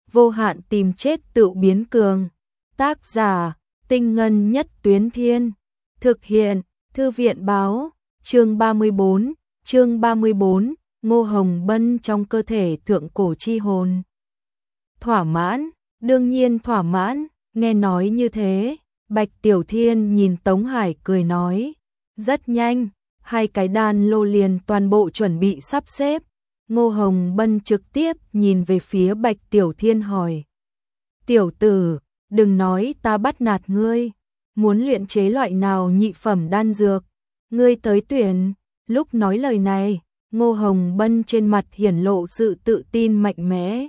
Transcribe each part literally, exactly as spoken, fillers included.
vô hạn tìm chết tự biến cường. Tác giả, Tinh Ngân Nhất Tuyến Thiên. Thực hiện, Thư viện Báo. Chương ba mươi bốn, chương ba mươi bốn, Ngô Hồng Bân trong cơ thể thượng cổ chi hồn. Thỏa mãn, đương nhiên thỏa mãn, nghe nói như thế, Bạch Tiểu Thiên nhìn Tống Hải cười nói, rất nhanh, hai cái đan lô liền toàn bộ chuẩn bị sắp xếp. Ngô Hồng Bân trực tiếp nhìn về phía Bạch Tiểu Thiên hỏi, tiểu tử, đừng nói ta bắt nạt ngươi, muốn luyện chế loại nào nhị phẩm đan dược, ngươi tới tuyển. Lúc nói lời này, Ngô Hồng Bân trên mặt hiển lộ sự tự tin mạnh mẽ.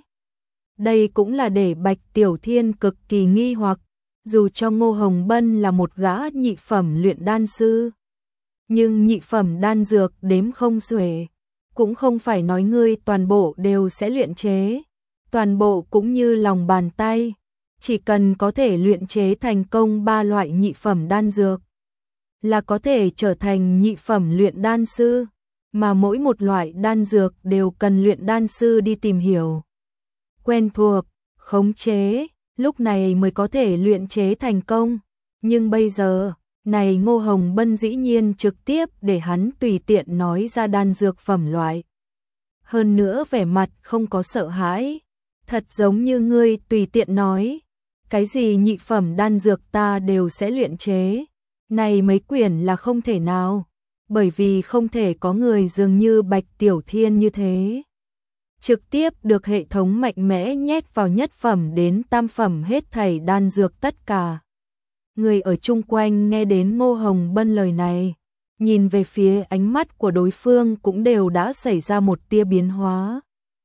Đây cũng là để Bạch Tiểu Thiên cực kỳ nghi hoặc, dù cho Ngô Hồng Bân là một gã nhị phẩm luyện đan sư, nhưng nhị phẩm đan dược đếm không xuể, cũng không phải nói ngươi toàn bộ đều sẽ luyện chế, toàn bộ cũng như lòng bàn tay, chỉ cần có thể luyện chế thành công ba loại nhị phẩm đan dược, là có thể trở thành nhị phẩm luyện đan sư, mà mỗi một loại đan dược đều cần luyện đan sư đi tìm hiểu, quen thuộc, khống chế, lúc này mới có thể luyện chế thành công. Nhưng bây giờ, này Ngô Hồng Bân dĩ nhiên trực tiếp để hắn tùy tiện nói ra đan dược phẩm loại. Hơn nữa vẻ mặt không có sợ hãi, thật giống như ngươi tùy tiện nói, cái gì nhị phẩm đan dược ta đều sẽ luyện chế. Này mấy quyển là không thể nào, bởi vì không thể có người dường như Bạch Tiểu Thiên như thế. Trực tiếp được hệ thống mạnh mẽ nhét vào nhất phẩm đến tam phẩm hết thảy đan dược tất cả. Người ở chung quanh nghe đến Ngô Hồng Bân lời này, nhìn về phía ánh mắt của đối phương cũng đều đã xảy ra một tia biến hóa.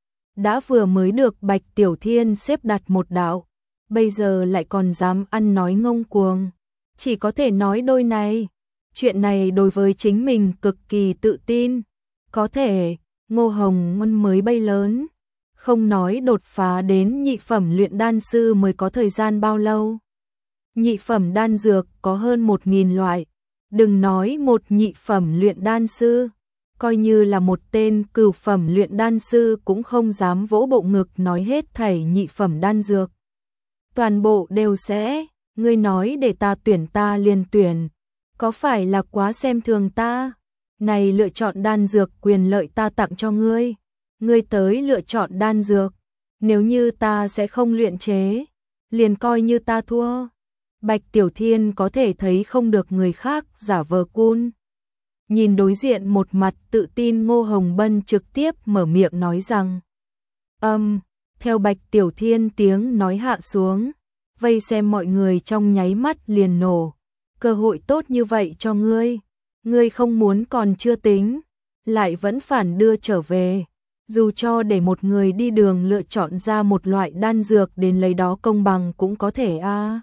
Đã vừa mới được Bạch Tiểu Thiên xếp đặt một đạo, bây giờ lại còn dám ăn nói ngông cuồng. Chỉ có thể nói đôi này, chuyện này đối với chính mình cực kỳ tự tin. Có thể, Ngô Hồng Bân mới bay lớn, không nói đột phá đến nhị phẩm luyện đan sư mới có thời gian bao lâu. Nhị phẩm đan dược có hơn một nghìn loại, đừng nói một nhị phẩm luyện đan sư, coi như là một tên cửu phẩm luyện đan sư cũng không dám vỗ bộ ngực nói hết thảy nhị phẩm đan dược. Toàn bộ đều sẽ, ngươi nói để ta tuyển ta liền tuyển, có phải là quá xem thường ta? Này lựa chọn đan dược quyền lợi ta tặng cho ngươi, ngươi tới lựa chọn đan dược, nếu như ta sẽ không luyện chế, liền coi như ta thua. Bạch Tiểu Thiên có thể thấy không được người khác giả vờ cun. Nhìn đối diện một mặt tự tin Ngô Hồng Bân trực tiếp mở miệng nói rằng, âm, um, theo Bạch Tiểu Thiên tiếng nói hạ xuống, vây xem mọi người trong nháy mắt liền nổ. Cơ hội tốt như vậy cho ngươi, ngươi không muốn còn chưa tính, lại vẫn phản đưa trở về, dù cho để một người đi đường lựa chọn ra một loại đan dược đến lấy đó công bằng cũng có thể a. À.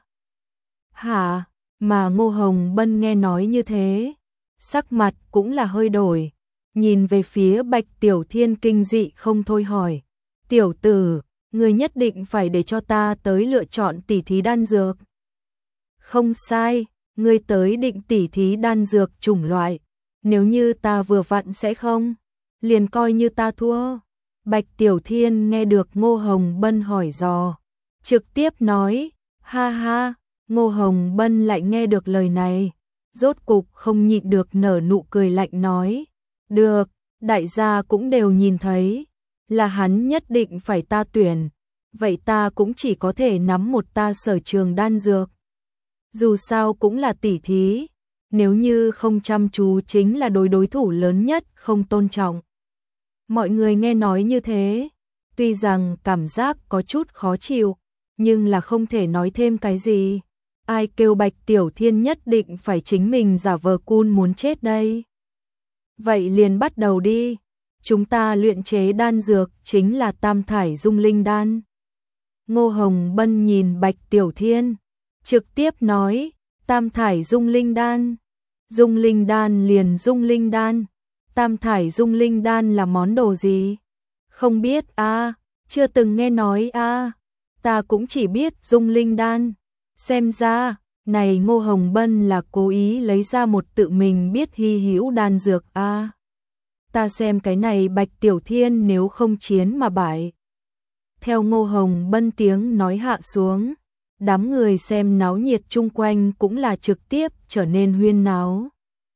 Hả, mà Ngô Hồng Bân nghe nói như thế, sắc mặt cũng là hơi đổi, nhìn về phía Bạch Tiểu Thiên kinh dị không thôi hỏi, tiểu tử, ngươi nhất định phải để cho ta tới lựa chọn tỉ thí đan dược. Không sai, ngươi tới định tỉ thí đan dược chủng loại, nếu như ta vừa vặn sẽ không, liền coi như ta thua. Bạch Tiểu Thiên nghe được Ngô Hồng Bân hỏi dò, trực tiếp nói, ha ha. Ngô Hồng Bân lại nghe được lời này, rốt cục không nhịn được nở nụ cười lạnh nói, được, đại gia cũng đều nhìn thấy, là hắn nhất định phải ta tuyển, vậy ta cũng chỉ có thể nắm một ta sở trường đan dược. Dù sao cũng là tỉ thí, nếu như không chăm chú chính là đối đối thủ lớn nhất không tôn trọng. Mọi người nghe nói như thế, tuy rằng cảm giác có chút khó chịu, nhưng là không thể nói thêm cái gì. Ai kêu Bạch Tiểu Thiên nhất định phải chính mình giả vờ cun muốn chết đây. Vậy liền bắt đầu đi, chúng ta luyện chế đan dược chính là tam thải dung linh đan. Ngô Hồng Bân nhìn Bạch Tiểu Thiên, trực tiếp nói, tam thải dung linh đan, dung linh đan liền dung linh đan, tam thải dung linh đan là món đồ gì? Không biết a, à, chưa từng nghe nói a, à, ta cũng chỉ biết dung linh đan. Xem ra, này Ngô Hồng Bân là cố ý lấy ra một tự mình biết hy hữu đan dược a. À, ta xem cái này Bạch Tiểu Thiên nếu không chiến mà bại, Theo Ngô Hồng Bân tiếng nói hạ xuống, đám người xem náo nhiệt chung quanh cũng là trực tiếp trở nên huyên náo.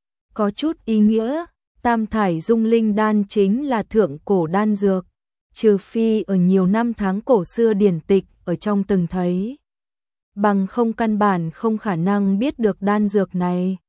Có chút ý nghĩa, tam thải dung linh đan chính là thượng cổ đan dược, trừ phi ở nhiều năm tháng cổ xưa điển tịch ở trong từng thấy. Bằng không căn bản không khả năng biết được đan dược này.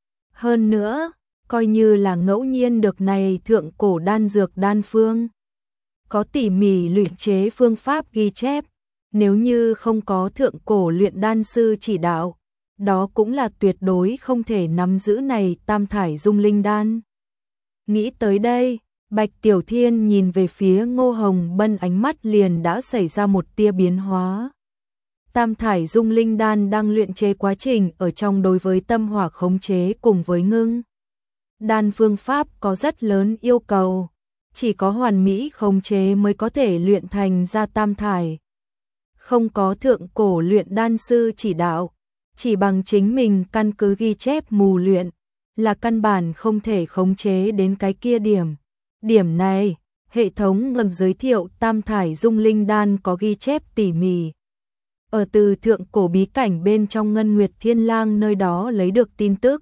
Hơn nữa, coi như là ngẫu nhiên được này thượng cổ đan dược đan phương. Có tỉ mỉ luyện chế phương pháp ghi chép, nếu như không có thượng cổ luyện đan sư chỉ đạo, đó cũng là tuyệt đối không thể nắm giữ này tam thải dung linh đan. Nghĩ tới đây, Bạch Tiểu Thiên nhìn về phía Ngô Hồng Bân, ánh mắt liền đã xảy ra một tia biến hóa. Tam thải dung linh đan đang luyện chế quá trình ở trong đối với tâm hỏa khống chế cùng với ngưng đan phương pháp có rất lớn yêu cầu, chỉ có hoàn mỹ khống chế mới có thể luyện thành ra tam thải. Không có thượng cổ luyện đan sư chỉ đạo, chỉ bằng chính mình căn cứ ghi chép mù luyện, là căn bản không thể khống chế đến cái kia điểm. Điểm này, hệ thống ngầm giới thiệu tam thải dung linh đan có ghi chép tỉ mỉ. Ở từ thượng cổ bí cảnh bên trong Ngân Nguyệt Thiên Lang nơi đó lấy được tin tức.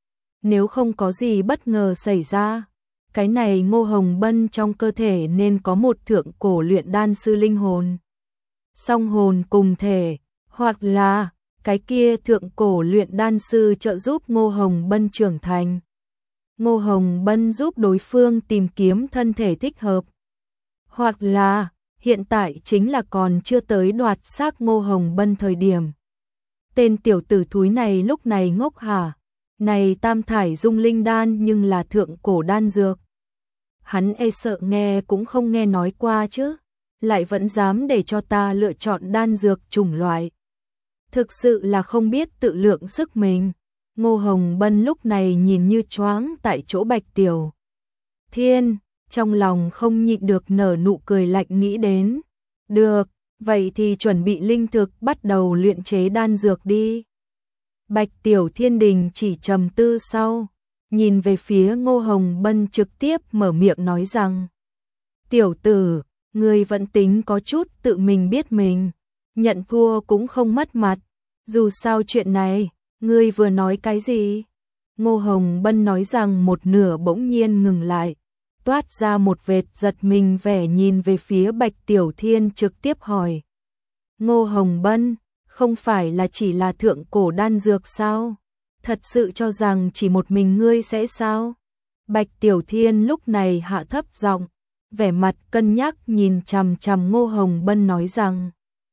Nếu không có gì bất ngờ xảy ra, cái này Ngô Hồng Bân trong cơ thể nên có một thượng cổ luyện đan sư linh hồn. Song hồn cùng thể, hoặc là cái kia thượng cổ luyện đan sư trợ giúp Ngô Hồng Bân trưởng thành. Ngô Hồng Bân giúp đối phương tìm kiếm thân thể thích hợp. Hoặc là hiện tại chính là còn chưa tới đoạt xác Ngô Hồng Bân thời điểm. Tên tiểu tử thúi này lúc này ngốc hả? Này tam thải dung linh đan nhưng là thượng cổ đan dược. Hắn e sợ nghe cũng không nghe nói qua chứ, lại vẫn dám để cho ta lựa chọn đan dược chủng loại. Thực sự là không biết tự lượng sức mình. Ngô Hồng Bân lúc này nhìn như choáng tại chỗ Bạch Tiểu Thiên, trong lòng không nhịn được nở nụ cười lạnh, nghĩ đến. Được, vậy thì chuẩn bị linh thực bắt đầu luyện chế đan dược đi. Bạch Tiểu Thiên đình chỉ trầm tư sau, nhìn về phía Ngô Hồng Bân trực tiếp mở miệng nói rằng: Tiểu tử, ngươi vẫn tính có chút tự mình biết mình, nhận thua cũng không mất mặt. Dù sao chuyện này, ngươi vừa nói cái gì? Ngô Hồng Bân nói rằng một nửa bỗng nhiên ngừng lại, toát ra một vệt giật mình vẻ, nhìn về phía Bạch Tiểu Thiên trực tiếp hỏi: Ngô Hồng Bân, không phải là chỉ là thượng cổ đan dược sao? Thật sự cho rằng chỉ một mình ngươi sẽ sao? Bạch Tiểu Thiên lúc này hạ thấp giọng, vẻ mặt cân nhắc nhìn chằm chằm Ngô Hồng Bân nói rằng: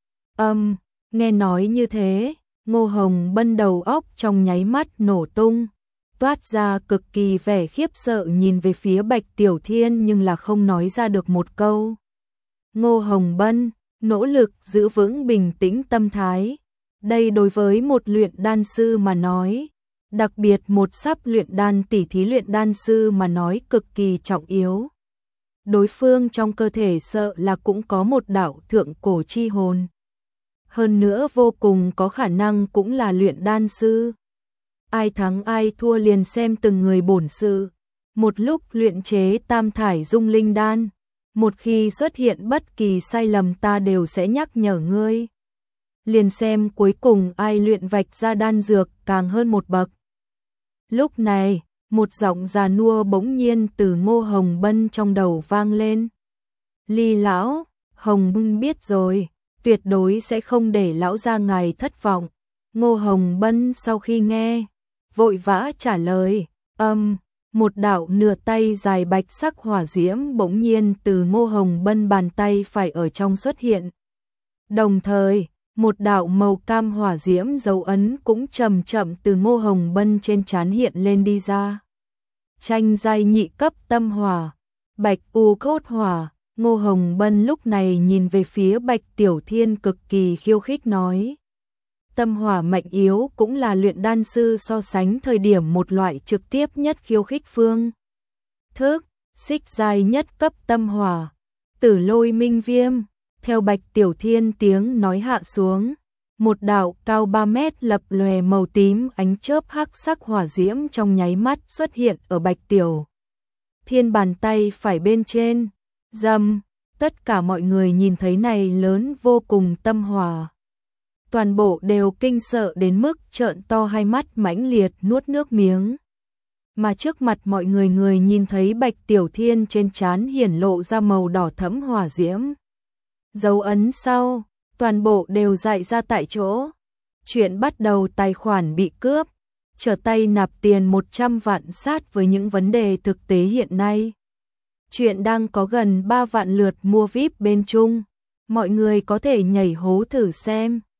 Âm, nghe nói như thế, Ngô Hồng Bân đầu óc trong nháy mắt nổ tung, toát ra cực kỳ vẻ khiếp sợ, nhìn về phía Bạch Tiểu Thiên nhưng là không nói ra được một câu. Ngô Hồng Bân nỗ lực giữ vững bình tĩnh tâm thái. Đây đối với một luyện đan sư mà nói, đặc biệt một sắp luyện đan tỉ thí luyện đan sư mà nói cực kỳ trọng yếu. Đối phương trong cơ thể sợ là cũng có một đạo thượng cổ chi hồn. Hơn nữa vô cùng có khả năng cũng là luyện đan sư. Ai thắng ai thua liền xem từng người bổn sự. Một lúc luyện chế tam thải dung linh đan, một khi xuất hiện bất kỳ sai lầm ta đều sẽ nhắc nhở ngươi. Liền xem cuối cùng ai luyện vạch ra đan dược càng hơn một bậc. Lúc này, một giọng già nua bỗng nhiên từ Ngô Hồng Bân trong đầu vang lên. Ly lão, Hồng Bân biết rồi, tuyệt đối sẽ không để lão gia ngài thất vọng. Ngô Hồng Bân sau khi nghe, vội vã trả lời: Âm, một đạo nửa tay dài bạch sắc hỏa diễm bỗng nhiên từ Ngô Hồng Bân bàn tay phải ở trong xuất hiện. Đồng thời, một đạo màu cam hỏa diễm dấu ấn cũng chậm chậm từ Ngô Hồng Bân trên trán hiện lên đi ra. Tranh giai nhị cấp tâm hỏa, bạch u cốt hỏa. Ngô Hồng Bân lúc này nhìn về phía Bạch Tiểu Thiên cực kỳ khiêu khích nói: Tâm hỏa mạnh yếu cũng là luyện đan sư so sánh thời điểm một loại trực tiếp nhất khiêu khích phương thức. Xích giai nhất cấp tâm hỏa, Tử Lôi Minh Viêm. Theo Bạch Tiểu Thiên tiếng nói hạ xuống, một đạo cao ba mét lập lòe màu tím ánh chớp hắc sắc hỏa diễm trong nháy mắt xuất hiện ở Bạch Tiểu Thiên bàn tay phải bên trên. Dầm, Tất cả mọi người nhìn thấy này lớn vô cùng tâm hòa. Toàn bộ đều kinh sợ đến mức trợn to hai mắt mãnh liệt nuốt nước miếng. Mà trước mặt mọi người người nhìn thấy Bạch Tiểu Thiên trên trán hiển lộ ra màu đỏ thẫm hỏa diễm. Dấu ấn sau, toàn bộ đều dại ra tại chỗ. Chuyện bắt đầu tài khoản bị cướp, trở tay nạp tiền một trăm vạn sát với những vấn đề thực tế hiện nay. Chuyện đang có gần ba vạn lượt mua vi ai pi bên Trung, mọi người có thể nhảy hố thử xem.